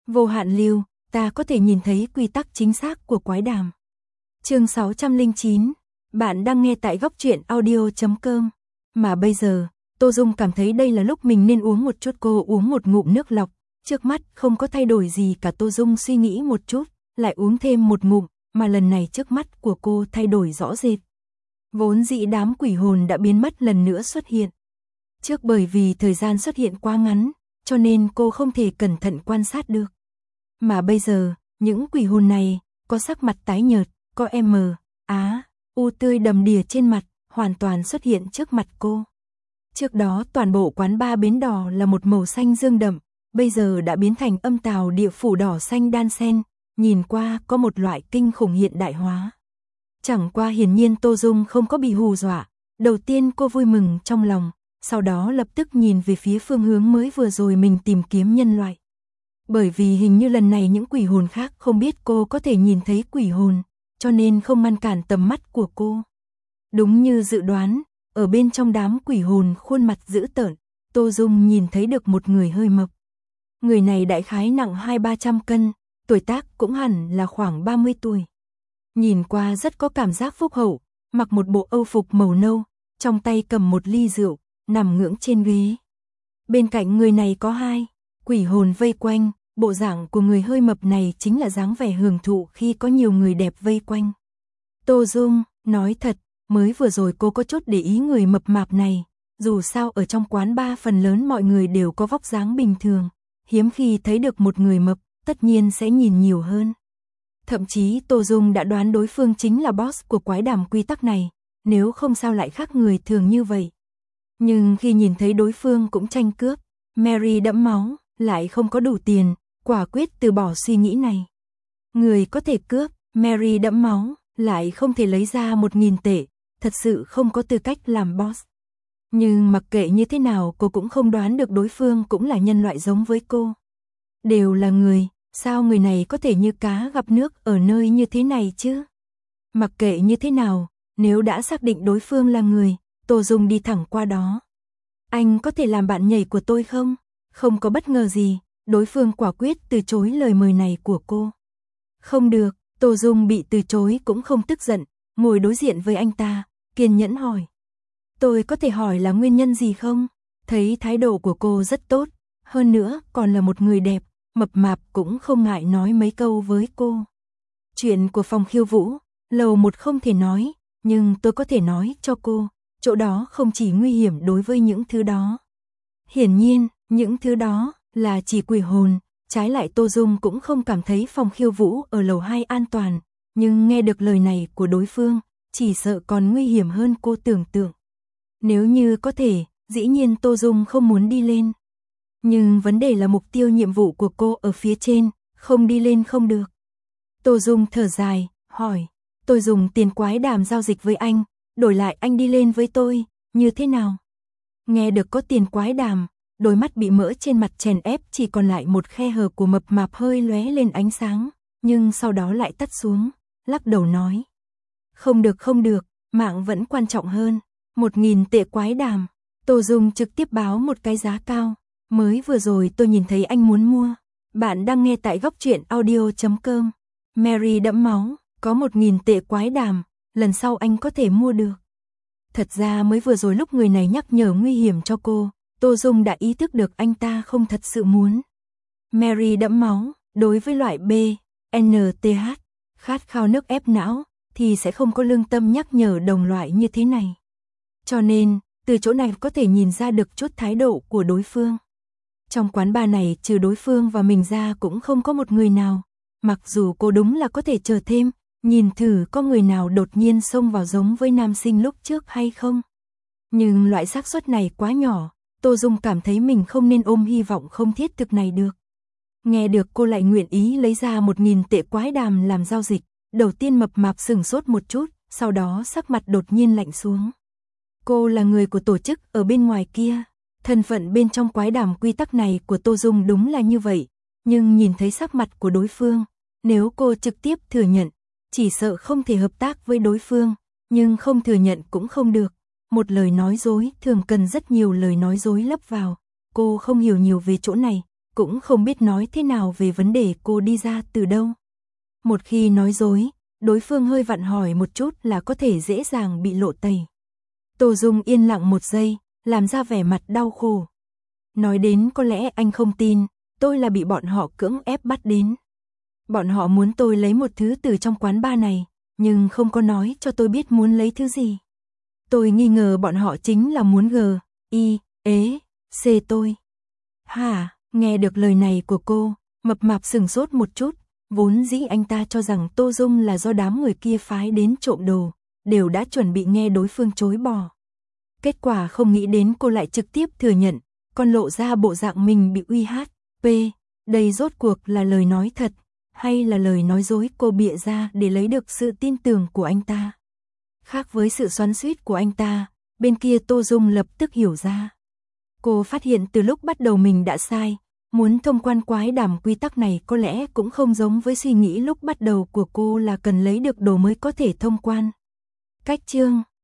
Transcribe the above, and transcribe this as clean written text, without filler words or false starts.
Vô hạn lưu, ta có thể nhìn thấy quy tắc chính xác của quái đàm. Chương 609, bạn đang nghe tại góc truyện audio.com. Mà bây giờ, Tô Dung cảm thấy đây là lúc mình nên uống một chút. Cô uống một ngụm nước lọc, trước mắt không có thay đổi gì cả. Tô Dung suy nghĩ một chút, lại uống thêm một ngụm, mà lần này trước mắt của cô thay đổi rõ rệt. Vốn dĩ đám quỷ hồn đã biến mất lần nữa xuất hiện. Trước bởi vì thời gian xuất hiện quá ngắn, cho nên cô không thể cẩn thận quan sát được. Mà bây giờ, những quỷ hồn này, có sắc mặt tái nhợt, có u tươi đầm đìa trên mặt, hoàn toàn xuất hiện trước mặt cô. Trước đó toàn bộ quán bar bến đỏ là một màu xanh dương đậm, bây giờ đã biến thành âm tào địa phủ đỏ xanh đan xen, nhìn qua có một loại kinh khủng hiện đại hóa. Chẳng qua hiển nhiên Tô Dung không có bị hù dọa, đầu tiên cô vui mừng trong lòng, sau đó lập tức nhìn về phía phương hướng mới vừa rồi mình tìm kiếm nhân loại. Bởi vì hình như lần này những quỷ hồn khác không biết cô có thể nhìn thấy quỷ hồn, cho nên không ngăn cản tầm mắt của cô. Đúng như dự đoán, ở bên trong đám quỷ hồn khuôn mặt dữ tợn, Tô Dung nhìn thấy được một người hơi mập. Người này đại khái nặng 200-300 cân, tuổi tác cũng hẳn là khoảng 30 tuổi. Nhìn qua rất có cảm giác phúc hậu, mặc một bộ âu phục màu nâu, trong tay cầm một ly rượu, nằm ngưỡng trên ghế. Bên cạnh người này có hai quỷ hồn vây quanh, bộ dạng của người hơi mập này chính là dáng vẻ hưởng thụ khi có nhiều người đẹp vây quanh. Tô Dung, nói thật, mới vừa rồi cô có chút để ý người mập mạp này, dù sao ở trong quán bar phần lớn mọi người đều có vóc dáng bình thường, hiếm khi thấy được một người mập, tất nhiên sẽ nhìn nhiều hơn. Thậm chí Tô Dung đã đoán đối phương chính là boss của quái đàm quy tắc này, nếu không sao lại khác người thường như vậy. Nhưng khi nhìn thấy đối phương cũng tranh cướp, Mary đẫm máu, lại không có đủ tiền, quả quyết từ bỏ suy nghĩ này. Người có thể cướp, Mary đẫm máu, lại không thể lấy ra 1.000 tệ, thật sự không có tư cách làm boss. Nhưng mặc kệ như thế nào cô cũng không đoán được đối phương cũng là nhân loại giống với cô. Đều là người, sao người này có thể như cá gặp nước ở nơi như thế này chứ? Mặc kệ như thế nào, nếu đã xác định đối phương là người, Tô Dung đi thẳng qua đó. Anh có thể làm bạn nhảy của tôi không? Không có bất ngờ gì, đối phương quả quyết từ chối lời mời này của cô. Không được, Tô Dung bị từ chối cũng không tức giận, ngồi đối diện với anh ta, kiên nhẫn hỏi. Tôi có thể hỏi là nguyên nhân gì không? Thấy thái độ của cô rất tốt, hơn nữa còn là một người đẹp, mập mạp cũng không ngại nói mấy câu với cô. Chuyện của phòng khiêu vũ, lầu 1 không thể nói, nhưng tôi có thể nói cho cô, chỗ đó không chỉ nguy hiểm đối với những thứ đó. Hiển nhiên, những thứ đó là chỉ quỷ hồn, trái lại Tô Dung cũng không cảm thấy phòng khiêu vũ ở lầu 2 an toàn, nhưng nghe được lời này của đối phương, chỉ sợ còn nguy hiểm hơn cô tưởng tượng. Nếu như có thể, dĩ nhiên Tô Dung không muốn đi lên. Nhưng vấn đề là mục tiêu nhiệm vụ của cô ở phía trên, không đi lên không được. Tô Dung thở dài, hỏi, tôi dùng tiền quái đàm giao dịch với anh, đổi lại anh đi lên với tôi, như thế nào? Nghe được có tiền quái đàm, đôi mắt bị mỡ trên mặt chèn ép chỉ còn lại một khe hở của mập mạp hơi lóe lên ánh sáng, nhưng sau đó lại tắt xuống, lắc đầu nói. Không được, mạng vẫn quan trọng hơn, 1.000 tệ quái đàm. Tô Dung trực tiếp báo một cái giá cao, mới vừa rồi tôi nhìn thấy anh muốn mua. Bạn đang nghe tại góc truyện audio.com. Mary đẫm máu, có 1.000 tệ quái đàm, lần sau anh có thể mua được. Thật ra mới vừa rồi lúc người này nhắc nhở nguy hiểm cho cô, Tô Dung đã ý thức được anh ta không thật sự muốn. Mary đẫm máu, đối với loại B, NTH, khát khao nước ép não, thì sẽ không có lương tâm nhắc nhở đồng loại như thế này. Cho nên, từ chỗ này có thể nhìn ra được chút thái độ của đối phương. Trong quán bar này trừ đối phương và mình ra cũng không có một người nào. Mặc dù cô đúng là có thể chờ thêm, nhìn thử có người nào đột nhiên xông vào giống với nam sinh lúc trước hay không. Nhưng loại xác suất này quá nhỏ, Tô Dung cảm thấy mình không nên ôm hy vọng không thiết thực này được. Nghe được cô lại nguyện ý lấy ra 1.000 tệ quái đàm làm giao dịch, đầu tiên mập mạp sửng sốt một chút, sau đó sắc mặt đột nhiên lạnh xuống. Cô là người của tổ chức ở bên ngoài kia, thân phận bên trong quái đàm quy tắc này của Tô Dung đúng là như vậy, nhưng nhìn thấy sắc mặt của đối phương, nếu cô trực tiếp thừa nhận, chỉ sợ không thể hợp tác với đối phương, nhưng không thừa nhận cũng không được. Một lời nói dối thường cần rất nhiều lời nói dối lấp vào, cô không hiểu nhiều về chỗ này, cũng không biết nói thế nào về vấn đề cô đi ra từ đâu. Một khi nói dối, đối phương hơi vặn hỏi một chút là có thể dễ dàng bị lộ tẩy. Tô Dung yên lặng một giây, làm ra vẻ mặt đau khổ. Nói đến có lẽ anh không tin, tôi là bị bọn họ cưỡng ép bắt đến. Bọn họ muốn tôi lấy một thứ từ trong quán bar này, nhưng không có nói cho tôi biết muốn lấy thứ gì. Tôi nghi ngờ bọn họ chính là muốn C tôi. Hả, nghe được lời này của cô, mập mạp sừng sốt một chút, vốn dĩ anh ta cho rằng Tô Dung là do đám người kia phái đến trộm đồ, đều đã chuẩn bị nghe đối phương chối bỏ. Kết quả không nghĩ đến cô lại trực tiếp thừa nhận, còn lộ ra bộ dạng mình bị uy hiếp. Đây rốt cuộc là lời nói thật, hay là lời nói dối cô bịa ra để lấy được sự tin tưởng của anh ta. Khác với sự xoắn xuýt của anh ta, bên kia Tô Dung lập tức hiểu ra. Cô phát hiện từ lúc bắt đầu mình đã sai, muốn thông quan quái đàm quy tắc này có lẽ cũng không giống với suy nghĩ lúc bắt đầu của cô là cần lấy được đồ mới có thể thông quan. Cách chương